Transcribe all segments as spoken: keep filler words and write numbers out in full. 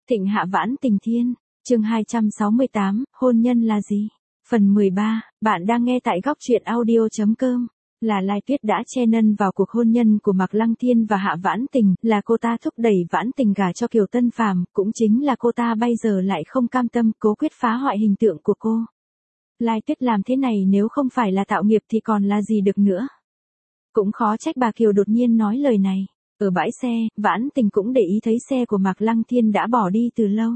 Thịnh hạ vãn tình thiên, chương hai trăm sáu mươi tám, hôn nhân là gì? Phần mười ba, bạn đang nghe tại góc truyện audio.com. Là Lai Tuyết đã che nân vào cuộc hôn nhân của Mạc Lăng Thiên và Hạ Vãn Tình, là cô ta thúc đẩy Vãn Tình gả cho Kiều Tân Phàm, cũng chính là cô ta bây giờ lại không cam tâm, cố quyết phá hoại hình tượng của cô. Lai Tuyết làm thế này nếu không phải là tạo nghiệp thì còn là gì được nữa. Cũng khó trách bà Kiều đột nhiên nói lời này. Ở bãi xe, Vãn Tình cũng để ý thấy xe của Mạc Lăng Thiên đã bỏ đi từ lâu.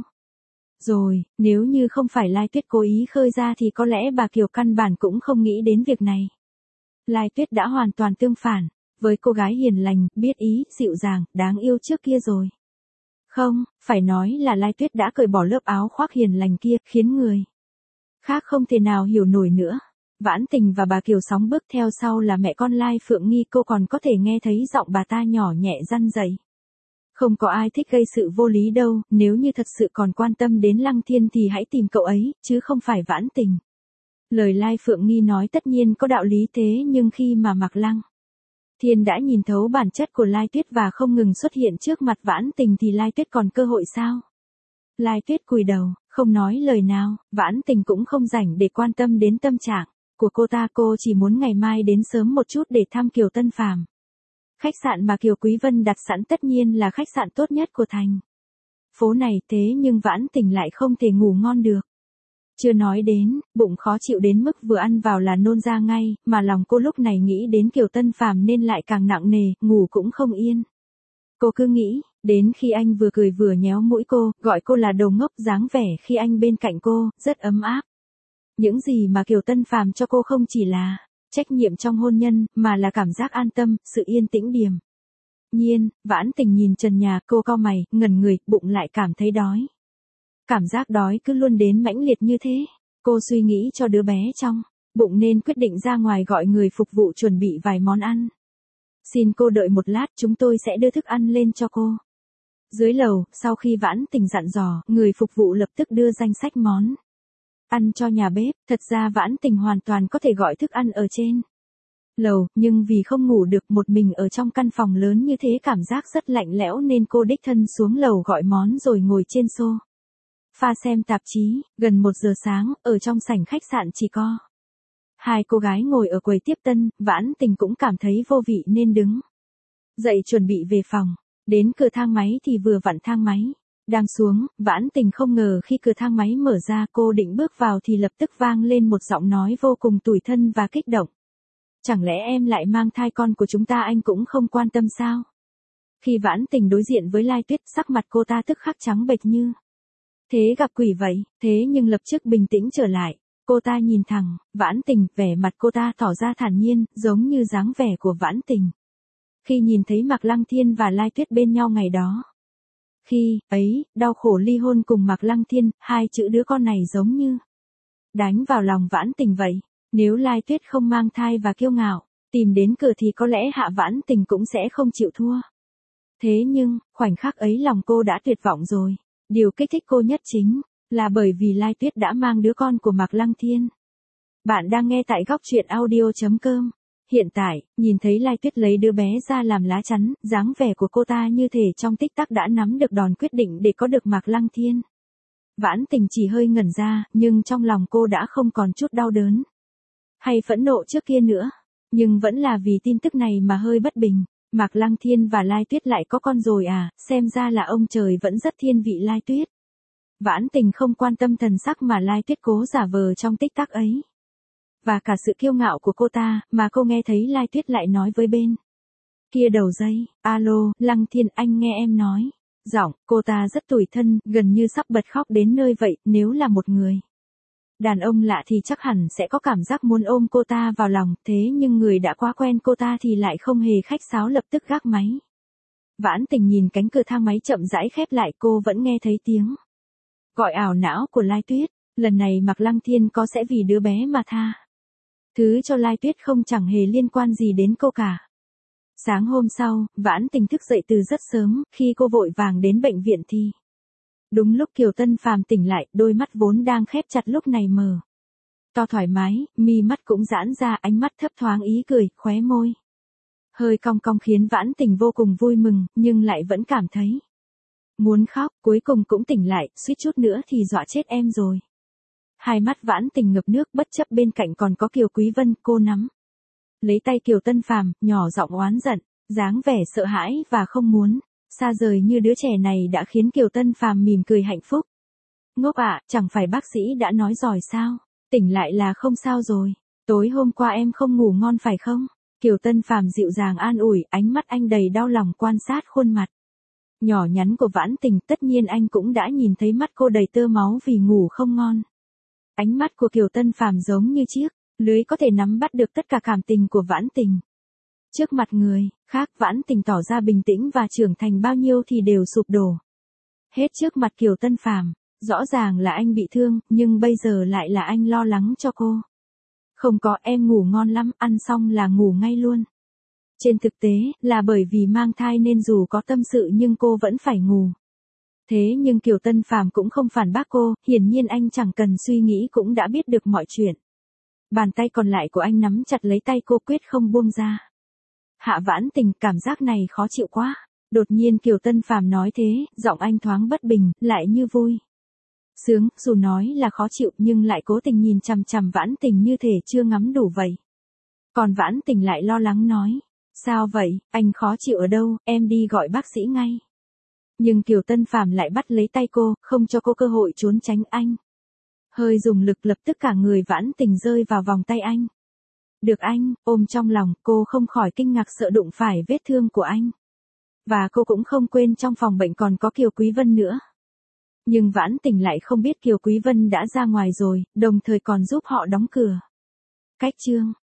Rồi, nếu như không phải Lai Tuyết cố ý khơi ra thì có lẽ bà Kiều căn bản cũng không nghĩ đến việc này. Lai Tuyết đã hoàn toàn tương phản, với cô gái hiền lành, biết ý, dịu dàng, đáng yêu trước kia rồi. Không, phải nói là Lai Tuyết đã cởi bỏ lớp áo khoác hiền lành kia, khiến người khác không thể nào hiểu nổi nữa. Vãn Tình và bà Kiều sóng bước theo sau là mẹ con Lai Phượng Nghi, cô còn có thể nghe thấy giọng bà ta nhỏ nhẹ răn dậy. Không có ai thích gây sự vô lý đâu, nếu như thật sự còn quan tâm đến Lăng Thiên thì hãy tìm cậu ấy, chứ không phải Vãn Tình. Lời Lai Phượng Nghi nói tất nhiên có đạo lý, thế nhưng khi mà Mạc Lăng Thiên đã nhìn thấu bản chất của Lai Tuyết và không ngừng xuất hiện trước mặt Vãn Tình thì Lai Tuyết còn cơ hội sao? Lai Tuyết cúi đầu, không nói lời nào, Vãn Tình cũng không rảnh để quan tâm đến tâm trạng của cô ta, cô chỉ muốn ngày mai đến sớm một chút để thăm Kiều Tân Phàm. Khách sạn mà Kiều Quý Vân đặt sẵn tất nhiên là khách sạn tốt nhất của thành phố này, thế nhưng Vãn Tình lại không thể ngủ ngon được. Chưa nói đến, bụng khó chịu đến mức vừa ăn vào là nôn ra ngay, mà lòng cô lúc này nghĩ đến Kiều Tân Phàm nên lại càng nặng nề, ngủ cũng không yên. Cô cứ nghĩ, đến khi anh vừa cười vừa nhéo mũi cô, gọi cô là đồ ngốc, dáng vẻ khi anh bên cạnh cô, rất ấm áp. Những gì mà Kiều Tân Phàm cho cô không chỉ là trách nhiệm trong hôn nhân, mà là cảm giác an tâm, sự yên tĩnh điềm nhiên. Vãn Tình nhìn trần nhà, cô cau mày, ngẩn người, bụng lại cảm thấy đói. Cảm giác đói cứ luôn đến mãnh liệt như thế. Cô suy nghĩ cho đứa bé trong bụng nên quyết định ra ngoài gọi người phục vụ chuẩn bị vài món ăn. Xin cô đợi một lát, chúng tôi sẽ đưa thức ăn lên cho cô. Dưới lầu, sau khi Vãn Tình dặn dò, người phục vụ lập tức đưa danh sách món ăn cho nhà bếp. Thật ra Vãn Tình hoàn toàn có thể gọi thức ăn ở trên lầu, nhưng vì không ngủ được một mình ở trong căn phòng lớn như thế cảm giác rất lạnh lẽo nên cô đích thân xuống lầu gọi món rồi ngồi trên xô pha xem tạp chí. Gần một giờ sáng, ở trong sảnh khách sạn chỉ có hai cô gái ngồi ở quầy tiếp tân. Vãn Tình cũng cảm thấy vô vị nên đứng dậy chuẩn bị về phòng. Đến cửa thang máy thì vừa vặn thang máy đang xuống. Vãn Tình không ngờ khi cửa thang máy mở ra, cô định bước vào thì lập tức vang lên một giọng nói vô cùng tủi thân và kích động. Chẳng lẽ em lại mang thai con của chúng ta anh cũng không quan tâm sao? Khi Vãn Tình đối diện với Lai Tuyết, sắc mặt cô ta tức khắc trắng bệch như thế gặp quỷ vậy, thế nhưng lập tức bình tĩnh trở lại. Cô ta nhìn thẳng Vãn Tình, vẻ mặt cô ta tỏ ra thản nhiên, giống như dáng vẻ của Vãn Tình khi nhìn thấy Mạc Lăng Thiên và Lai Tuyết bên nhau ngày đó. Khi ấy, đau khổ ly hôn cùng Mạc Lăng Thiên, hai chữ đứa con này giống như đánh vào lòng Vãn Tình vậy. Nếu Lai Tuyết không mang thai và kiêu ngạo tìm đến cửa thì có lẽ Hạ Vãn Tình cũng sẽ không chịu thua. Thế nhưng, khoảnh khắc ấy lòng cô đã tuyệt vọng rồi. Điều kích thích cô nhất chính là bởi vì Lai Tuyết đã mang đứa con của Mạc Lăng Thiên. Bạn đang nghe tại góc truyện audio.com. Hiện tại, nhìn thấy Lai Tuyết lấy đứa bé ra làm lá chắn, dáng vẻ của cô ta như thể trong tích tắc đã nắm được đòn quyết định để có được Mạc Lăng Thiên. Vãn Tình chỉ hơi ngẩn ra, nhưng trong lòng cô đã không còn chút đau đớn hay phẫn nộ trước kia nữa. Nhưng vẫn là vì tin tức này mà hơi bất bình. Mạc Lăng Thiên và Lai Tuyết lại có con rồi à, xem ra là ông trời vẫn rất thiên vị Lai Tuyết. Vãn Tình không quan tâm thần sắc mà Lai Tuyết cố giả vờ trong tích tắc ấy. Và cả sự kiêu ngạo của cô ta, mà cô nghe thấy Lai Tuyết lại nói với bên kia đầu dây, alo, Lăng Thiên, anh nghe em nói. Giọng cô ta rất tủi thân, gần như sắp bật khóc đến nơi vậy. Nếu là một người đàn ông lạ thì chắc hẳn sẽ có cảm giác muốn ôm cô ta vào lòng, thế nhưng người đã quá quen cô ta thì lại không hề khách sáo, lập tức gác máy. Vãn Tình nhìn cánh cửa thang máy chậm rãi khép lại, cô vẫn nghe thấy tiếng gọi ảo não của Lai Tuyết. Lần này Mạc Lăng Thiên có sẽ vì đứa bé mà tha thứ cho Lai Tuyết không, chẳng hề liên quan gì đến cô cả. Sáng hôm sau, Vãn Tình thức dậy từ rất sớm. Khi cô vội vàng đến bệnh viện thì đúng lúc Kiều Tân Phàm tỉnh lại, đôi mắt vốn đang khép chặt lúc này mở to thoải mái, mi mắt cũng giãn ra, ánh mắt thấp thoáng ý cười, khóe môi hơi cong cong khiến Vãn Tình vô cùng vui mừng, nhưng lại vẫn cảm thấy Muốn khóc, cuối cùng cũng tỉnh lại, suýt chút nữa thì dọa chết em rồi. Hai mắt Vãn Tình ngập nước, bất chấp bên cạnh còn có Kiều Quý Vân, cô nắm lấy tay Kiều Tân Phàm, nhỏ giọng oán giận, dáng vẻ sợ hãi và không muốn xa rời như đứa trẻ này đã khiến Kiều Tân Phàm mỉm cười hạnh phúc. Ngốc ạ, chẳng phải bác sĩ đã nói rồi sao? Tỉnh lại là không sao rồi. Tối hôm qua em không ngủ ngon phải không? Kiều Tân Phàm dịu dàng an ủi, ánh mắt anh đầy đau lòng quan sát khuôn mặt nhỏ nhắn của Vãn Tình, tất nhiên anh cũng đã nhìn thấy mắt cô đầy tơ máu vì ngủ không ngon. Ánh mắt của Kiều Tân Phàm giống như chiếc lưới có thể nắm bắt được tất cả cảm tình của Vãn Tình. Trước mặt người khác, Vãn Tình tỏ ra bình tĩnh và trưởng thành bao nhiêu thì đều sụp đổ. Hết trước mặt Kiều Tân Phàm, rõ ràng là anh bị thương, nhưng bây giờ lại là anh lo lắng cho cô. Không có, em ngủ ngon lắm, ăn xong là ngủ ngay luôn. Trên thực tế, là bởi vì mang thai nên dù có tâm sự nhưng cô vẫn phải ngủ. Thế nhưng Kiều Tân Phàm cũng không phản bác cô, hiển nhiên anh chẳng cần suy nghĩ cũng đã biết được mọi chuyện. Bàn tay còn lại của anh nắm chặt lấy tay cô, quyết không buông ra. Hạ Vãn Tình, cảm giác này khó chịu quá. Đột nhiên Kiều Tân Phàm nói thế, giọng anh thoáng bất bình, lại như vui sướng, dù nói là khó chịu nhưng lại cố tình nhìn chằm chằm Vãn Tình như thể chưa ngắm đủ vậy. Còn Vãn Tình lại lo lắng nói, sao vậy, anh khó chịu ở đâu, em đi gọi bác sĩ ngay. Nhưng Kiều Tân Phàm lại bắt lấy tay cô, không cho cô cơ hội trốn tránh anh. Hơi dùng lực, lập tức cả người Vãn Tình rơi vào vòng tay anh. Được anh ôm trong lòng, cô không khỏi kinh ngạc sợ đụng phải vết thương của anh. Và cô cũng không quên trong phòng bệnh còn có Kiều Quý Vân nữa. Nhưng Vãn Tình lại không biết Kiều Quý Vân đã ra ngoài rồi, đồng thời còn giúp họ đóng cửa. Cách chương